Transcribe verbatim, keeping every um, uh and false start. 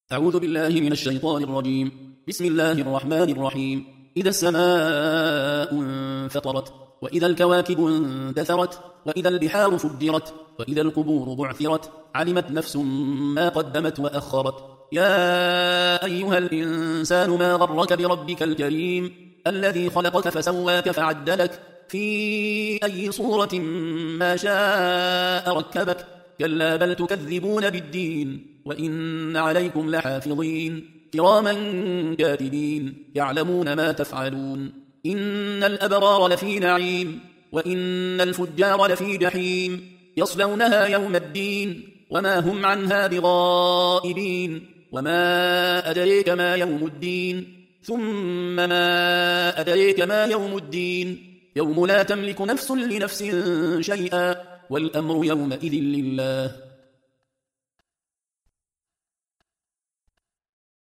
أعوذ بالله من الشيطان الرجيم. بسم الله الرحمن الرحيم. إذا السماء انفطرت، وإذا الكواكب اندثرت، وإذا البحار فجرت، وإذا القبور بعثرت، علمت نفس ما قدمت وأخرت. يا أيها الإنسان ما غرك بربك الكريم الذي خلقك فسواك فعدلك في أي صورة ما شاء ركبك. كلا بل تكذبون بالدين، وإن عليكم لحافظين كراما كاتبين يعلمون ما تفعلون. إن الأبرار لفي نعيم، وإن الفجار لفي جحيم، يصلونها يوم الدين وما هم عنها بغائبين. وما أدريك ما يوم الدين، ثم ما أدريك ما يوم الدين، يوم لا تملك نفس لنفس شيئا، والأمر يومئذ لله.